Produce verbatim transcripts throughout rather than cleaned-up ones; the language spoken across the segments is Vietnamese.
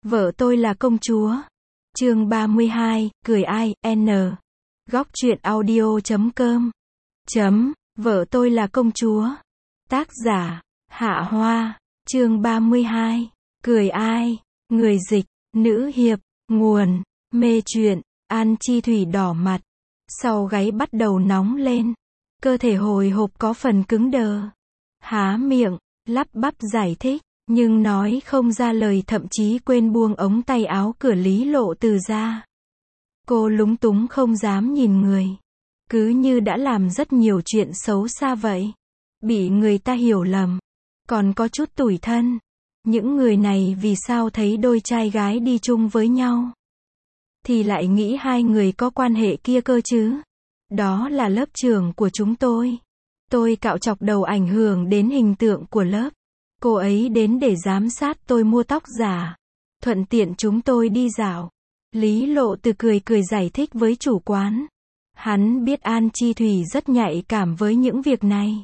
Vợ tôi là công chúa. Chương ba mươi hai, cười ai, N. Góc truyện audio chấm com. Chấm, vợ tôi là công chúa. Tác giả, Hạ Hoa. Chương ba mươi hai, cười ai. Người dịch, nữ hiệp, nguồn, mê truyện. An Chi Thủy đỏ mặt. Sau gáy bắt đầu nóng lên. Cơ thể hồi hộp có phần cứng đờ. Há miệng, lắp bắp giải thích. Nhưng nói không ra lời, thậm chí quên buông ống tay áo cửa Lý Lộ Từ ra. Cô lúng túng không dám nhìn người. Cứ như đã làm rất nhiều chuyện xấu xa vậy. Bị người ta hiểu lầm. Còn có chút tủi thân. Những người này vì sao thấy đôi trai gái đi chung với nhau thì lại nghĩ hai người có quan hệ kia cơ chứ? Đó là lớp trưởng của chúng tôi. Tôi cạo chọc đầu ảnh hưởng đến hình tượng của lớp. Cô ấy đến để giám sát tôi mua tóc giả. Thuận tiện chúng tôi đi dạo. Lý Lộ Từ cười cười giải thích với chủ quán. Hắn biết An Chi Thủy rất nhạy cảm với những việc này.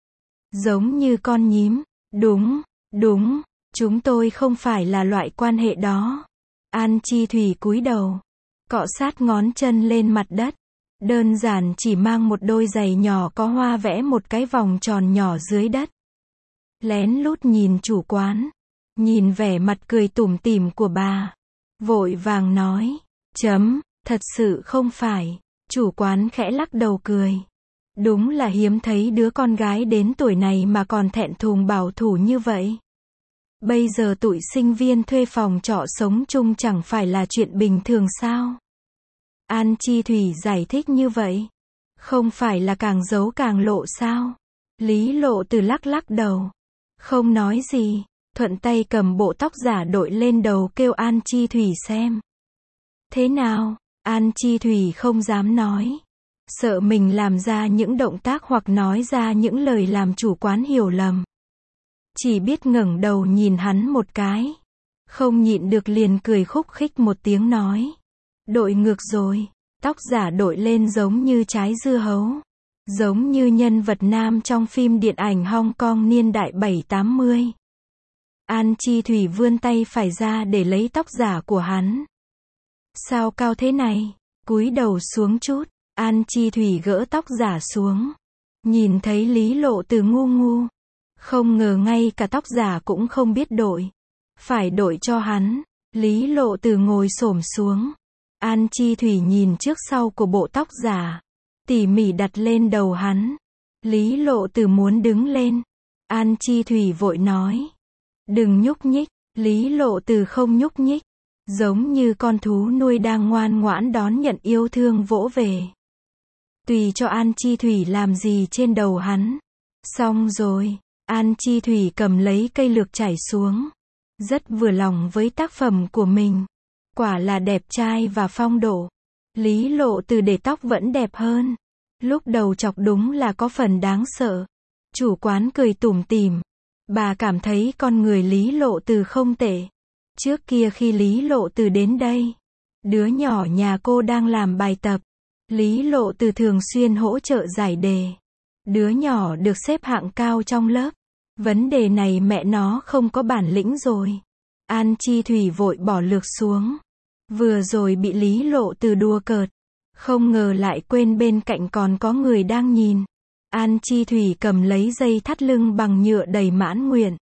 Giống như con nhím. Đúng, đúng, chúng tôi không phải là loại quan hệ đó. An Chi Thủy cúi đầu, cọ sát ngón chân lên mặt đất. Đơn giản chỉ mang một đôi giày nhỏ có hoa vẽ một cái vòng tròn nhỏ dưới đất. Lén lút nhìn chủ quán, nhìn vẻ mặt cười tủm tỉm của bà, vội vàng nói, chấm, thật sự không phải. Chủ quán khẽ lắc đầu cười. Đúng là hiếm thấy đứa con gái đến tuổi này mà còn thẹn thùng bảo thủ như vậy. Bây giờ tụi sinh viên thuê phòng trọ sống chung chẳng phải là chuyện bình thường sao? An Chi Thủy giải thích như vậy. Không phải là càng giấu càng lộ sao? Lý Lộ Từ lắc lắc đầu. Không nói gì, thuận tay cầm bộ tóc giả đội lên đầu kêu An Chi Thủy xem. Thế nào? An Chi Thủy không dám nói. Sợ mình làm ra những động tác hoặc nói ra những lời làm chủ quán hiểu lầm. Chỉ biết ngẩng đầu nhìn hắn một cái. Không nhịn được liền cười khúc khích một tiếng nói. Đội ngược rồi, tóc giả đội lên giống như trái dưa hấu. Giống như nhân vật nam trong phim điện ảnh Hong Kong niên đại bảy tám mươi. An Chi Thủy vươn tay phải ra để lấy tóc giả của hắn. Sao cao thế này? Cúi đầu xuống chút. An Chi Thủy gỡ tóc giả xuống. Nhìn thấy Lý Lộ Từ ngu ngu. Không ngờ ngay cả tóc giả cũng không biết đội. Phải đội cho hắn. Lý Lộ Từ ngồi xổm xuống. An Chi Thủy nhìn trước sau của bộ tóc giả. Tỉ mỉ đặt lên đầu hắn. Lý Lộ Từ muốn đứng lên. An Chi Thủy vội nói. Đừng nhúc nhích. Lý Lộ Từ không nhúc nhích. Giống như con thú nuôi đang ngoan ngoãn đón nhận yêu thương vỗ về. Tùy cho An Chi Thủy làm gì trên đầu hắn. Xong rồi. An Chi Thủy cầm lấy cây lược chải xuống. Rất vừa lòng với tác phẩm của mình. Quả là đẹp trai và phong độ. Lý Lộ Từ để tóc vẫn đẹp hơn. Lúc đầu chọc đúng là có phần đáng sợ. Chủ quán cười tủm tỉm. Bà cảm thấy con người Lý Lộ Từ không tệ. Trước kia khi Lý Lộ Từ đến đây, đứa nhỏ nhà cô đang làm bài tập. Lý Lộ Từ thường xuyên hỗ trợ giải đề. Đứa nhỏ được xếp hạng cao trong lớp. Vấn đề này mẹ nó không có bản lĩnh rồi. An Chi Thủy vội bỏ lược xuống. Vừa rồi bị Lý Lộ Từ đùa cợt. Không ngờ lại quên bên cạnh còn có người đang nhìn. An Chi Thủy cầm lấy dây thắt lưng bằng nhựa đầy mãn nguyện.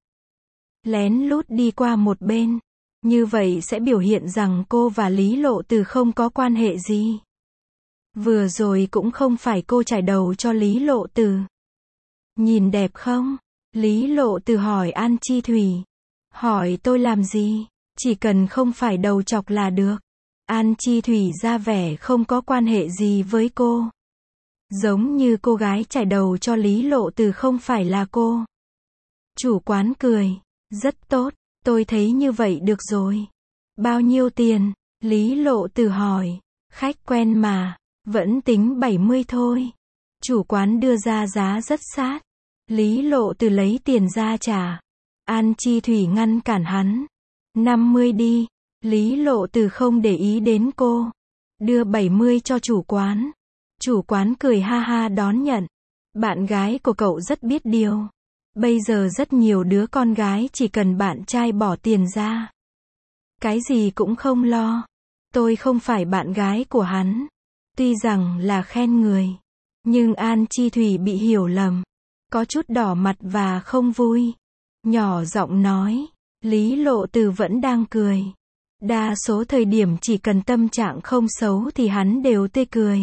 Lén lút đi qua một bên. Như vậy sẽ biểu hiện rằng cô và Lý Lộ Từ không có quan hệ gì. Vừa rồi cũng không phải cô chải đầu cho Lý Lộ Từ. Nhìn đẹp không? Lý Lộ Từ hỏi An Chi Thủy. Hỏi tôi làm gì? Chỉ cần không phải đầu chọc là được. An Chi Thủy ra vẻ không có quan hệ gì với cô. Giống như cô gái chải đầu cho Lý Lộ Từ không phải là cô. Chủ quán cười. Rất tốt, tôi thấy như vậy được rồi. Bao nhiêu tiền? Lý Lộ Từ hỏi. Khách quen mà, vẫn tính bảy mươi thôi. Chủ quán đưa ra giá rất sát. Lý Lộ Từ lấy tiền ra trả. An Chi Thủy ngăn cản hắn. năm mươi đi. Lý Lộ Từ không để ý đến cô. Đưa bảy mươi cho chủ quán. Chủ quán cười ha ha đón nhận. Bạn gái của cậu rất biết điều. Bây giờ rất nhiều đứa con gái chỉ cần bạn trai bỏ tiền ra Cái gì cũng không lo. Tôi không phải bạn gái của hắn. Tuy rằng là khen người, nhưng An Chi Thủy bị hiểu lầm. Có chút đỏ mặt và không vui. Nhỏ giọng nói. Lý Lộ Từ vẫn đang cười. Đa số thời điểm chỉ cần tâm trạng không xấu thì hắn đều tươi cười.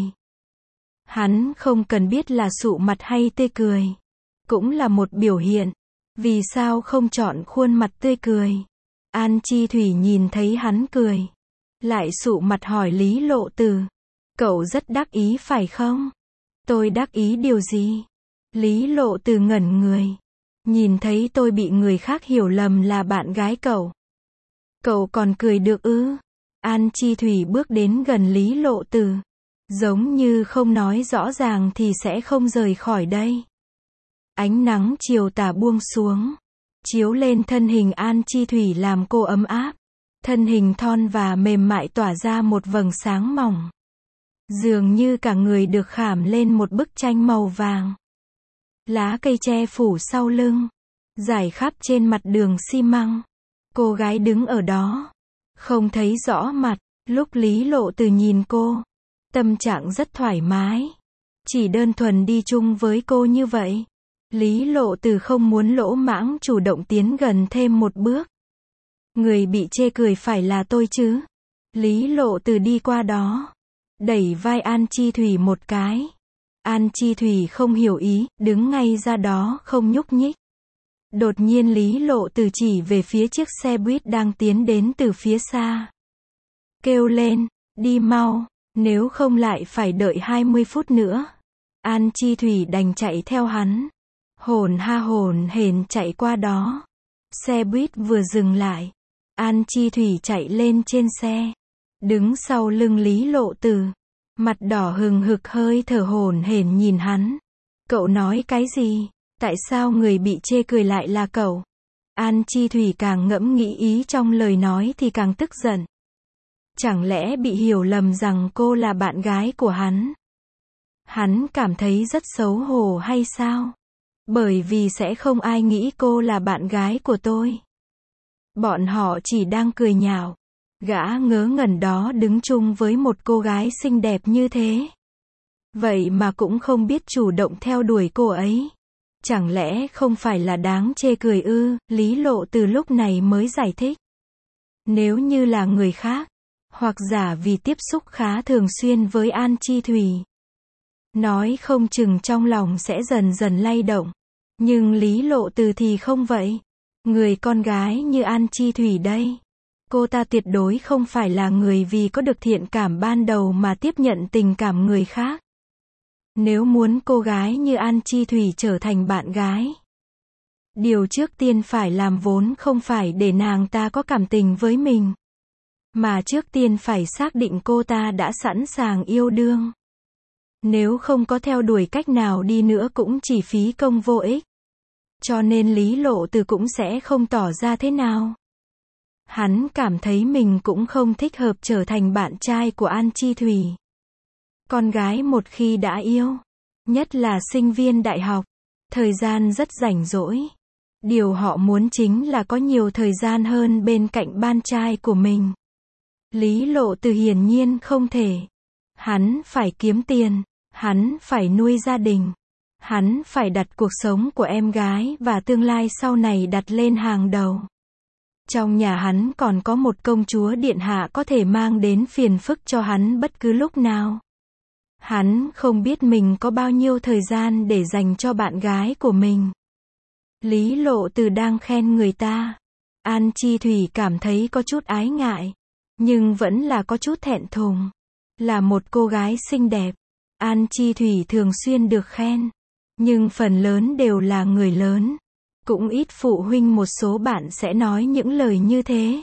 Hắn không cần biết là sụ mặt hay tươi cười. Cũng là một biểu hiện. Vì sao không chọn khuôn mặt tươi cười? An Chi Thủy nhìn thấy hắn cười. Lại sụ mặt hỏi Lý Lộ Từ. Cậu rất đắc ý phải không? Tôi đắc ý điều gì? Lý Lộ Từ ngẩn người. Nhìn thấy tôi bị người khác hiểu lầm là bạn gái cậu. Cậu còn cười được ư? An Chi Thủy bước đến gần Lý Lộ Từ. Giống như không nói rõ ràng thì sẽ không rời khỏi đây. Ánh nắng chiều tà buông xuống. Chiếu lên thân hình An Chi Thủy làm cô ấm áp. Thân hình thon và mềm mại tỏa ra một vầng sáng mỏng. Dường như cả người được khảm lên một bức tranh màu vàng. Lá cây che phủ sau lưng. Rải khắp trên mặt đường xi măng. Cô gái đứng ở đó. Không thấy rõ mặt. Lúc Lý Lộ Từ nhìn cô. Tâm trạng rất thoải mái. Chỉ đơn thuần đi chung với cô như vậy. Lý Lộ Từ không muốn lỗ mãng chủ động tiến gần thêm một bước. Người bị chê cười phải là tôi chứ. Lý Lộ Từ đi qua đó. Đẩy vai An Chi Thủy một cái. An Chi Thủy không hiểu ý, đứng ngay ra đó không nhúc nhích. Đột nhiên Lý Lộ Từ chỉ về phía chiếc xe buýt đang tiến đến từ phía xa. Kêu lên, đi mau, nếu không lại phải đợi hai mươi phút nữa. An Chi Thủy đành chạy theo hắn. Hồn ha hồn hển chạy qua đó. Xe buýt vừa dừng lại. An Chi Thủy chạy lên trên xe. Đứng sau lưng Lý Lộ Từ. Mặt đỏ hừng hực hơi thở hổn hển nhìn hắn. Cậu nói cái gì? Tại sao người bị chê cười lại là cậu? An Chi Thủy càng ngẫm nghĩ ý trong lời nói thì càng tức giận. Chẳng lẽ bị hiểu lầm rằng cô là bạn gái của hắn? Hắn cảm thấy rất xấu hổ hay sao? Bởi vì sẽ không ai nghĩ cô là bạn gái của tôi. Bọn họ chỉ đang cười nhạo. Gã ngớ ngẩn đó đứng chung với một cô gái xinh đẹp như thế. Vậy mà cũng không biết chủ động theo đuổi cô ấy. Chẳng lẽ không phải là đáng chê cười ư? Lý Lộ Từ lúc này mới giải thích. Nếu như là người khác, hoặc giả vì tiếp xúc khá thường xuyên với An Chi Thủy, nói không chừng trong lòng sẽ dần dần lay động. Nhưng Lý Lộ Từ thì không vậy. Người con gái như An Chi Thủy đây. Cô ta tuyệt đối không phải là người vì có được thiện cảm ban đầu mà tiếp nhận tình cảm người khác. Nếu muốn cô gái như An Chi Thủy trở thành bạn gái, điều trước tiên phải làm vốn không phải để nàng ta có cảm tình với mình, mà trước tiên phải xác định cô ta đã sẵn sàng yêu đương. Nếu không có theo đuổi cách nào đi nữa cũng chỉ phí công vô ích. Cho nên Lý Lộ Từ cũng sẽ không tỏ ra thế nào. Hắn cảm thấy mình cũng không thích hợp trở thành bạn trai của An Chi Thủy. Con gái một khi đã yêu, nhất là sinh viên đại học, thời gian rất rảnh rỗi. Điều họ muốn chính là có nhiều thời gian hơn bên cạnh bạn trai của mình. Lý Lộ Từ hiển nhiên không thể. Hắn phải kiếm tiền, hắn phải nuôi gia đình, hắn phải đặt cuộc sống của em gái và tương lai sau này đặt lên hàng đầu. Trong nhà hắn còn có một công chúa điện hạ có thể mang đến phiền phức cho hắn bất cứ lúc nào. Hắn không biết mình có bao nhiêu thời gian để dành cho bạn gái của mình. Lý Lộ Từ đang khen người ta. An Chi Thủy cảm thấy có chút ái ngại, nhưng vẫn là có chút thẹn thùng. Là một cô gái xinh đẹp, An Chi Thủy thường xuyên được khen, nhưng phần lớn đều là người lớn. Cũng ít phụ huynh một số bạn sẽ nói những lời như thế.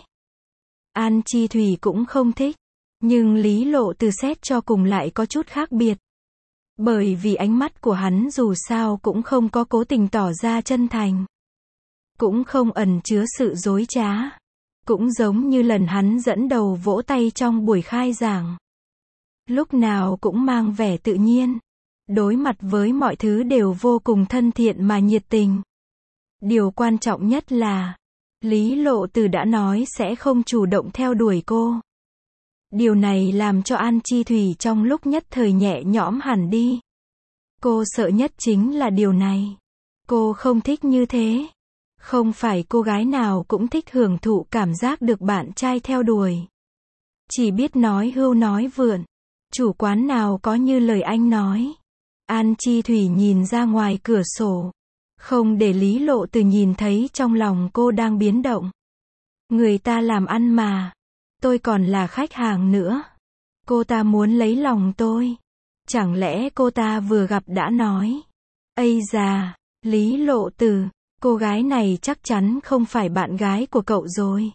An Chi Thủy cũng không thích, nhưng Lý Lộ Từ xét cho cùng lại có chút khác biệt. Bởi vì ánh mắt của hắn dù sao cũng không có cố tình tỏ ra chân thành, cũng không ẩn chứa sự dối trá. Cũng giống như lần hắn dẫn đầu vỗ tay trong buổi khai giảng. Lúc nào cũng mang vẻ tự nhiên. Đối mặt với mọi thứ đều vô cùng thân thiện mà nhiệt tình. Điều quan trọng nhất là, Lý Lộ Từ đã nói sẽ không chủ động theo đuổi cô. Điều này làm cho An Chi Thủy trong lúc nhất thời nhẹ nhõm hẳn đi. Cô sợ nhất chính là điều này. Cô không thích như thế. Không phải cô gái nào cũng thích hưởng thụ cảm giác được bạn trai theo đuổi. Chỉ biết nói hưu nói vượn. Chủ quán nào có như lời anh nói. An Chi Thủy nhìn ra ngoài cửa sổ. Không để Lý Lộ Từ nhìn thấy trong lòng cô đang biến động. Người ta làm ăn mà. Tôi còn là khách hàng nữa. Cô ta muốn lấy lòng tôi. Chẳng lẽ cô ta vừa gặp đã nói. Ây già, Lý Lộ Từ, cô gái này chắc chắn không phải bạn gái của cậu rồi.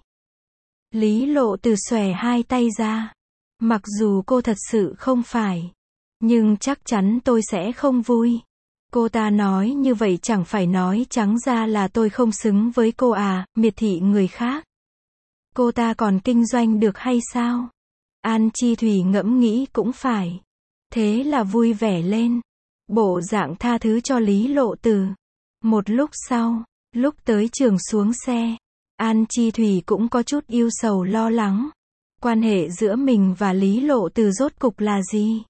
Lý Lộ Từ xòe hai tay ra. Mặc dù cô thật sự không phải. Nhưng chắc chắn tôi sẽ không vui. Cô ta nói như vậy chẳng phải nói trắng ra là tôi không xứng với cô à, miệt thị người khác. Cô ta còn kinh doanh được hay sao? An Chi Thủy ngẫm nghĩ cũng phải. Thế là vui vẻ lên. Bộ dạng tha thứ cho Lý Lộ Từ. Một lúc sau, lúc tới trường xuống xe, An Chi Thủy cũng có chút ưu sầu lo lắng. Quan hệ giữa mình và Lý Lộ Từ rốt cục là gì?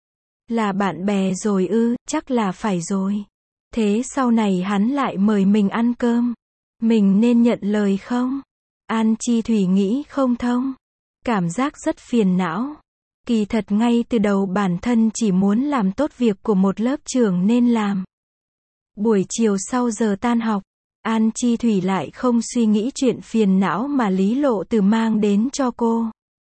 Là bạn bè rồi ư, chắc là phải rồi. Thế sau này hắn lại mời mình ăn cơm. Mình nên nhận lời không? An Chi Thủy nghĩ không thông. Cảm giác rất phiền não. Kỳ thật ngay từ đầu bản thân chỉ muốn làm tốt việc của một lớp trưởng nên làm. Buổi chiều sau giờ tan học, An Chi Thủy lại không suy nghĩ chuyện phiền não mà Lý Lộ Từ mang đến cho cô.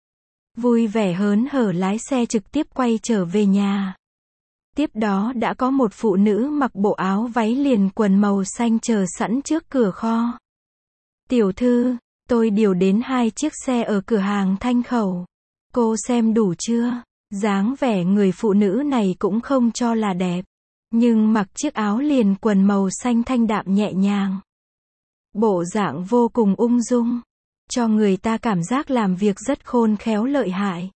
Vui vẻ hớn hở lái xe trực tiếp quay trở về nhà. Tiếp đó đã có một phụ nữ mặc bộ áo váy liền quần màu xanh chờ sẵn trước cửa kho. Tiểu thư, tôi điều đến hai chiếc xe ở cửa hàng Thanh Khẩu. Cô xem đủ chưa? Dáng vẻ người phụ nữ này cũng không cho là đẹp. Nhưng mặc chiếc áo liền quần màu xanh thanh đạm nhẹ nhàng. Bộ dạng vô cùng ung dung. Cho người ta cảm giác làm việc rất khôn khéo lợi hại.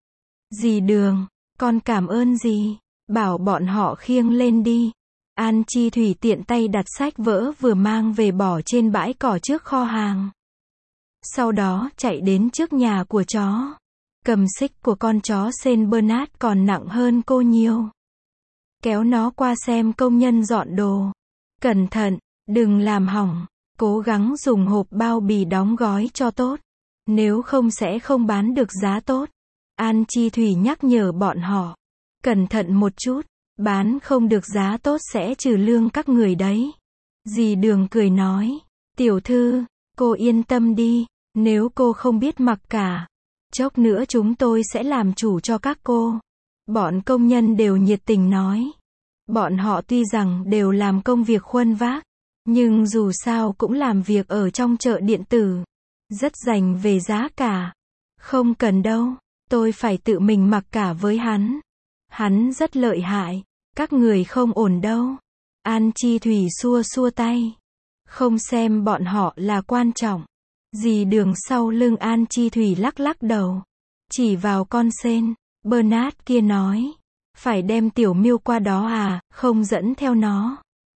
Dì Đường, con cảm ơn dì. Bảo bọn họ khiêng lên đi. An Chi Thủy tiện tay đặt sách vỡ vừa mang về bỏ trên bãi cỏ trước kho hàng. Sau đó chạy đến trước nhà của chó. Cầm xích của con chó Saint Bernard còn nặng hơn cô nhiều. Kéo nó qua xem công nhân dọn đồ. Cẩn thận, đừng làm hỏng. Cố gắng dùng hộp bao bì đóng gói cho tốt. Nếu không sẽ không bán được giá tốt. An Chi Thủy nhắc nhở bọn họ. Cẩn thận một chút. Bán không được giá tốt sẽ trừ lương các người đấy. Dì Đường cười nói. Tiểu thư, cô yên tâm đi. Nếu cô không biết mặc cả. Chốc nữa chúng tôi sẽ làm chủ cho các cô. Bọn công nhân đều nhiệt tình nói. Bọn họ tuy rằng đều làm công việc khuân vác. Nhưng dù sao cũng làm việc ở trong chợ điện tử. Rất rành về giá cả. Không cần đâu. Tôi phải tự mình mặc cả với hắn. Hắn rất lợi hại. Các người không ổn đâu. An Chi Thủy xua xua tay. Không xem bọn họ là quan trọng. Dì Đường sau lưng An Chi Thủy lắc lắc đầu. Chỉ vào con Saint Bernard kia nói. Phải đem Tiểu Miêu qua đó à, không dẫn theo nó.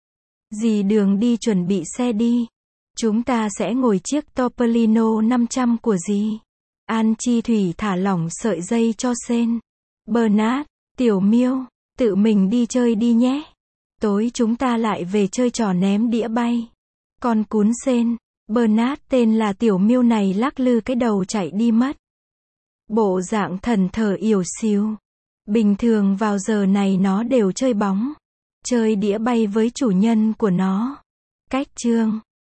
Dì Đường đi chuẩn bị xe đi. Chúng ta sẽ ngồi chiếc Topolino năm trăm của dì. An Chi Thủy thả lỏng sợi dây cho Saint Bernard. Tiểu Miêu, tự mình đi chơi đi nhé. Tối chúng ta lại về chơi trò ném đĩa bay. Con cún Saint Bernard tên là Tiểu Miêu này lắc lư cái đầu chạy đi mất. Bộ dạng thần thờ yểu xìu. Bình thường vào giờ này nó đều chơi bóng. Chơi đĩa bay với chủ nhân của nó. Cách chương